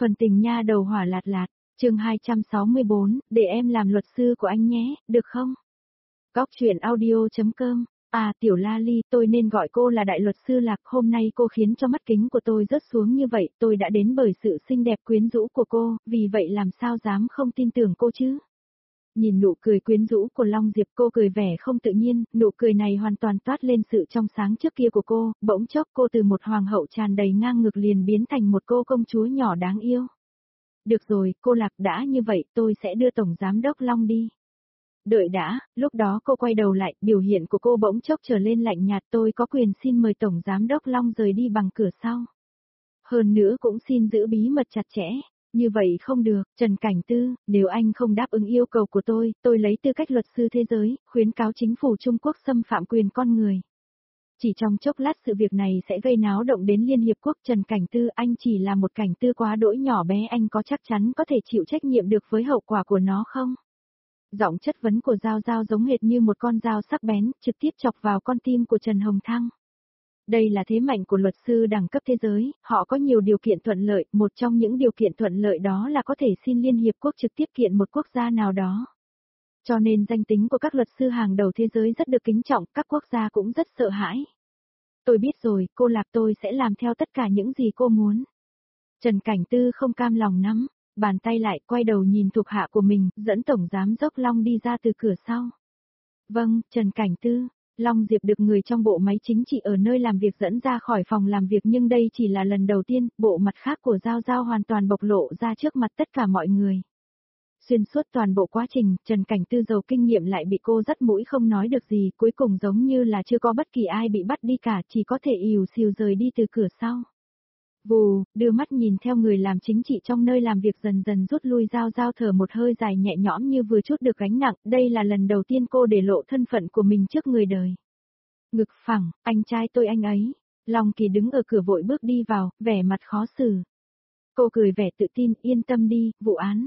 Phần tình nha đầu hỏa lạt lạt, chương 264, để em làm luật sư của anh nhé, được không? Góc chuyện audio.com. À tiểu la ly, tôi nên gọi cô là đại luật sư Lạc, hôm nay cô khiến cho mắt kính của tôi rớt xuống như vậy, tôi đã đến bởi sự xinh đẹp quyến rũ của cô, vì vậy làm sao dám không tin tưởng cô chứ? Nhìn nụ cười quyến rũ của Long Diệp, cô cười vẻ không tự nhiên, nụ cười này hoàn toàn toát lên sự trong sáng trước kia của cô, bỗng chốc cô từ một hoàng hậu tràn đầy ngang ngực liền biến thành một cô công chúa nhỏ đáng yêu. Được rồi, cô Lạc, đã như vậy tôi sẽ đưa Tổng Giám đốc Long đi. Đợi đã, lúc đó cô quay đầu lại, biểu hiện của cô bỗng chốc trở lên lạnh nhạt, tôi có quyền xin mời Tổng Giám đốc Long rời đi bằng cửa sau. Hơn nữa cũng xin giữ bí mật chặt chẽ. Như vậy không được, Trần Cảnh Tư, nếu anh không đáp ứng yêu cầu của tôi lấy tư cách luật sư thế giới, khuyến cáo chính phủ Trung Quốc xâm phạm quyền con người. Chỉ trong chốc lát sự việc này sẽ gây náo động đến Liên Hiệp Quốc. Trần Cảnh Tư, anh chỉ là một cảnh tư quá đỗi nhỏ bé, anh có chắc chắn có thể chịu trách nhiệm được với hậu quả của nó không? Giọng chất vấn của Giao Giao giống hệt như một con dao sắc bén, trực tiếp chọc vào con tim của Trần Hồng Thăng. Đây là thế mạnh của luật sư đẳng cấp thế giới, họ có nhiều điều kiện thuận lợi, một trong những điều kiện thuận lợi đó là có thể xin Liên Hiệp Quốc trực tiếp kiện một quốc gia nào đó. Cho nên danh tính của các luật sư hàng đầu thế giới rất được kính trọng, các quốc gia cũng rất sợ hãi. Tôi biết rồi, cô Lạc, tôi sẽ làm theo tất cả những gì cô muốn. Trần Cảnh Tư không cam lòng nắm bàn tay lại, quay đầu nhìn thuộc hạ của mình, dẫn Tổng Giám đốc Long đi ra từ cửa sau. Vâng, Trần Cảnh Tư. Long Diệp được người trong bộ máy chính trị ở nơi làm việc dẫn ra khỏi phòng làm việc, nhưng đây chỉ là lần đầu tiên, bộ mặt khác của Giao Giao hoàn toàn bộc lộ ra trước mặt tất cả mọi người. Xuyên suốt toàn bộ quá trình, Trần Cảnh Tư giàu kinh nghiệm lại bị cô dắt mũi không nói được gì, cuối cùng giống như là chưa có bất kỳ ai bị bắt đi cả, chỉ có thể ìu xìu rời đi từ cửa sau. Vù, đưa mắt nhìn theo người làm chính trị trong nơi làm việc dần dần rút lui, Giao Giao thở một hơi dài nhẹ nhõm như vừa trút được gánh nặng, đây là lần đầu tiên cô để lộ thân phận của mình trước người đời. Ngực phẳng, anh trai tôi anh ấy. Long Kỳ đứng ở cửa vội bước đi vào, vẻ mặt khó xử. Cô cười vẻ tự tin, yên tâm đi, vụ án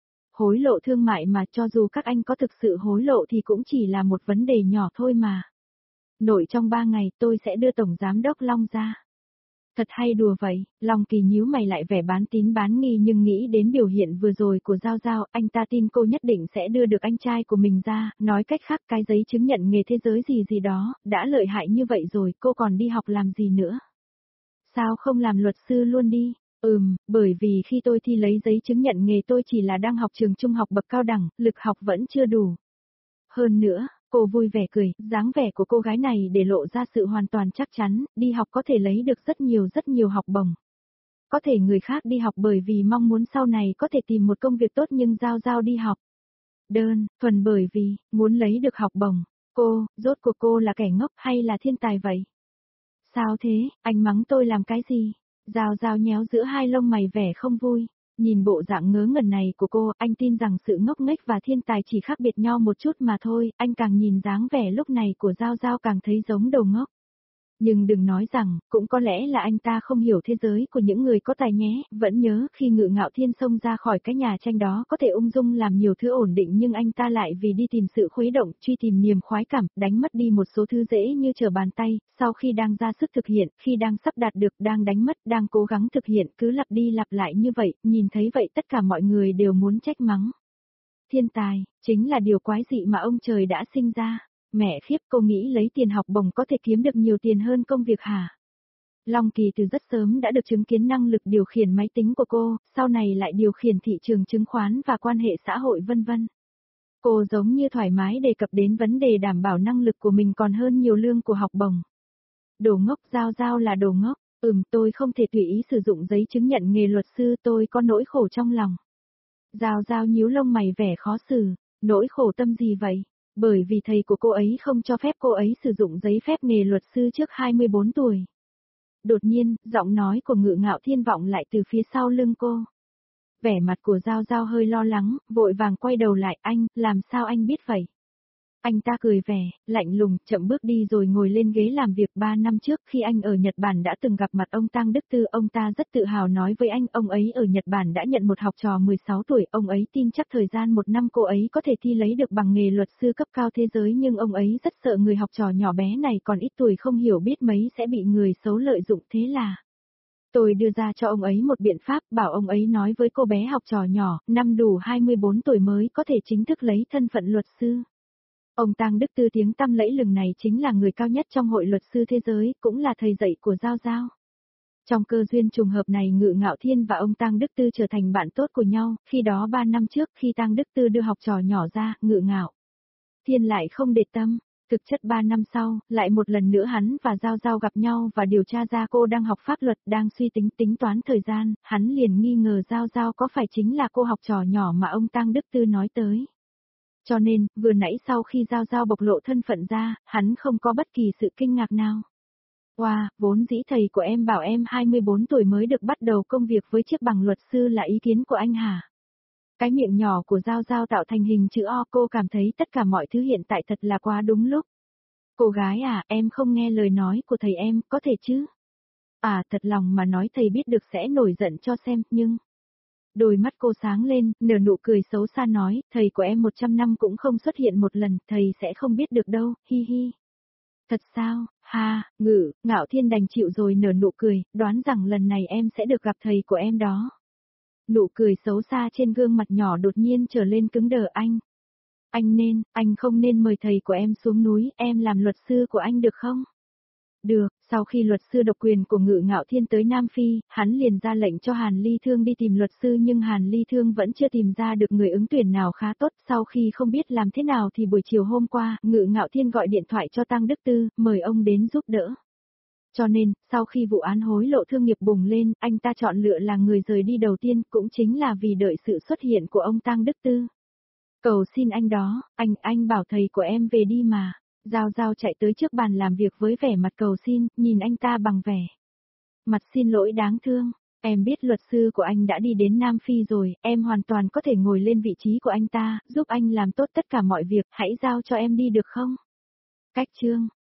hối lộ thương mại mà, cho dù các anh có thực sự hối lộ thì cũng chỉ là một vấn đề nhỏ thôi mà. Nội trong 3 ngày tôi sẽ đưa Tổng Giám đốc Long ra. Thật hay đùa vậy, Long Kỳ nhíu mày lại vẻ bán tín bán nghi, nhưng nghĩ đến biểu hiện vừa rồi của Giao Giao, anh ta tin cô nhất định sẽ đưa được anh trai của mình ra, nói cách khác cái giấy chứng nhận nghề thế giới gì gì đó, đã lợi hại như vậy rồi, cô còn đi học làm gì nữa? Sao không làm luật sư luôn đi? Bởi vì khi tôi thi lấy giấy chứng nhận nghề tôi chỉ là đang học trường trung học bậc cao đẳng, lực học vẫn chưa đủ. Hơn nữa, cô vui vẻ cười, dáng vẻ của cô gái này để lộ ra sự hoàn toàn chắc chắn, đi học có thể lấy được rất nhiều học bổng. Có thể người khác đi học bởi vì mong muốn sau này có thể tìm một công việc tốt, nhưng Giao Giao đi học thuần bởi vì muốn lấy được học bổng. Rốt cuộc cô là kẻ ngốc hay là thiên tài vậy? Sao thế, anh mắng tôi làm cái gì? Giao Giao nhéo giữa hai lông mày vẻ không vui. Nhìn bộ dạng ngớ ngẩn này của cô, anh tin rằng sự ngốc nghếch và thiên tài chỉ khác biệt nhau một chút mà thôi, anh càng nhìn dáng vẻ lúc này của Giao Giao càng thấy giống đầu ngốc. Nhưng đừng nói rằng, cũng có lẽ là anh ta không hiểu thế giới của những người có tài nhé, vẫn nhớ khi Ngự Ngạo Thiên xông ra khỏi cái nhà tranh đó có thể ung dung làm nhiều thứ ổn định, nhưng anh ta lại vì đi tìm sự khuấy động, truy tìm niềm khoái cảm, đánh mất đi một số thứ dễ như trở bàn tay, sau khi đang ra sức thực hiện, khi đang sắp đạt được, đang đánh mất, đang cố gắng thực hiện, cứ lặp đi lặp lại như vậy, nhìn thấy vậy tất cả mọi người đều muốn trách mắng. Thiên tài, chính là điều quái dị mà ông trời đã sinh ra. Mẹ khiếp, cô nghĩ lấy tiền học bổng có thể kiếm được nhiều tiền hơn công việc hả? Long Kỳ từ rất sớm đã được chứng kiến năng lực điều khiển máy tính của cô, sau này lại điều khiển thị trường chứng khoán và quan hệ xã hội vân vân. Cô giống như thoải mái đề cập đến vấn đề đảm bảo năng lực của mình còn hơn nhiều lương của học bổng. Đồ ngốc, Giao Giao là đồ ngốc, tôi không thể tùy ý sử dụng giấy chứng nhận nghề luật sư, tôi có nỗi khổ trong lòng. Giao Giao nhíu lông mày vẻ khó xử, nỗi khổ tâm gì vậy? Bởi vì thầy của cô ấy không cho phép cô ấy sử dụng giấy phép nghề luật sư trước 24 tuổi. Đột nhiên, giọng nói của Ngự Ngạo Thiên vọng lại từ phía sau lưng cô. Vẻ mặt của Giao Giao hơi lo lắng, vội vàng quay đầu lại, anh, làm sao anh biết vậy? Anh ta cười vẻ, lạnh lùng, chậm bước đi rồi ngồi lên ghế làm việc. 3 năm trước khi anh ở Nhật Bản đã từng gặp mặt ông Tăng Đức Tư, ông ta rất tự hào nói với anh, ông ấy ở Nhật Bản đã nhận một học trò 16 tuổi, ông ấy tin chắc thời gian 1 năm cô ấy có thể thi lấy được bằng nghề luật sư cấp cao thế giới, nhưng ông ấy rất sợ người học trò nhỏ bé này còn ít tuổi không hiểu biết mấy sẽ bị người xấu lợi dụng, thế là Tôi đưa ra cho ông ấy một biện pháp, bảo ông ấy nói với cô bé học trò nhỏ, năm đủ 24 tuổi mới có thể chính thức lấy thân phận luật sư. Ông Tang Đức Tư tiếng tăm lẫy lừng này chính là người cao nhất trong hội luật sư thế giới, cũng là thầy dạy của Giao Giao. Trong cơ duyên trùng hợp này Ngự Ngạo Thiên và ông Tang Đức Tư trở thành bạn tốt của nhau, khi đó 3 năm trước khi Tang Đức Tư đưa học trò nhỏ ra, Ngự Ngạo Thiên lại không để tâm. Thực chất 3 năm sau, lại một lần nữa hắn và Giao Giao gặp nhau và điều tra ra cô đang học pháp luật, đang suy tính toán thời gian, hắn liền nghi ngờ Giao Giao có phải chính là cô học trò nhỏ mà ông Tang Đức Tư nói tới. Cho nên, vừa nãy sau khi Giao Giao bộc lộ thân phận ra, hắn không có bất kỳ sự kinh ngạc nào. Wow, vốn dĩ thầy của em bảo em 24 tuổi mới được bắt đầu công việc với chiếc bằng luật sư là ý kiến của anh hả? Cái miệng nhỏ của Giao Giao tạo thành hình chữ O, cô cảm thấy tất cả mọi thứ hiện tại thật là quá đúng lúc. Cô gái à, em không nghe lời nói của thầy em, có thể chứ? À, thật lòng mà nói thầy biết được sẽ nổi giận cho xem, nhưng... Đôi mắt cô sáng lên, nở nụ cười xấu xa nói, thầy của em 100 năm cũng không xuất hiện một lần, thầy sẽ không biết được đâu, hi hi. Thật sao, ha, Ngạo Thiên đành chịu rồi nở nụ cười, đoán rằng lần này em sẽ được gặp thầy của em đó. Nụ cười xấu xa trên gương mặt nhỏ đột nhiên trở lên cứng đờ anh. Anh không nên mời thầy của em xuống núi, em làm luật sư của anh được không? Được, sau khi luật sư độc quyền của Ngự Ngạo Thiên tới Nam Phi, hắn liền ra lệnh cho Hàn Ly Thương đi tìm luật sư nhưng Hàn Ly Thương vẫn chưa tìm ra được người ứng tuyển nào khá tốt. Sau khi không biết làm thế nào thì buổi chiều hôm qua, Ngự Ngạo Thiên gọi điện thoại cho Tang Đức Tư, mời ông đến giúp đỡ. Cho nên, sau khi vụ án hối lộ thương nghiệp bùng lên, anh ta chọn lựa là người rời đi đầu tiên, cũng chính là vì đợi sự xuất hiện của ông Tang Đức Tư. Cầu xin anh đó, anh bảo thầy của em về đi mà. Giao Giao chạy tới trước bàn làm việc với vẻ mặt cầu xin, nhìn anh ta bằng vẻ mặt xin lỗi đáng thương. Em biết luật sư của anh đã đi đến Nam Phi rồi, em hoàn toàn có thể ngồi lên vị trí của anh ta, giúp anh làm tốt tất cả mọi việc, hãy giao cho em đi được không? Cách chương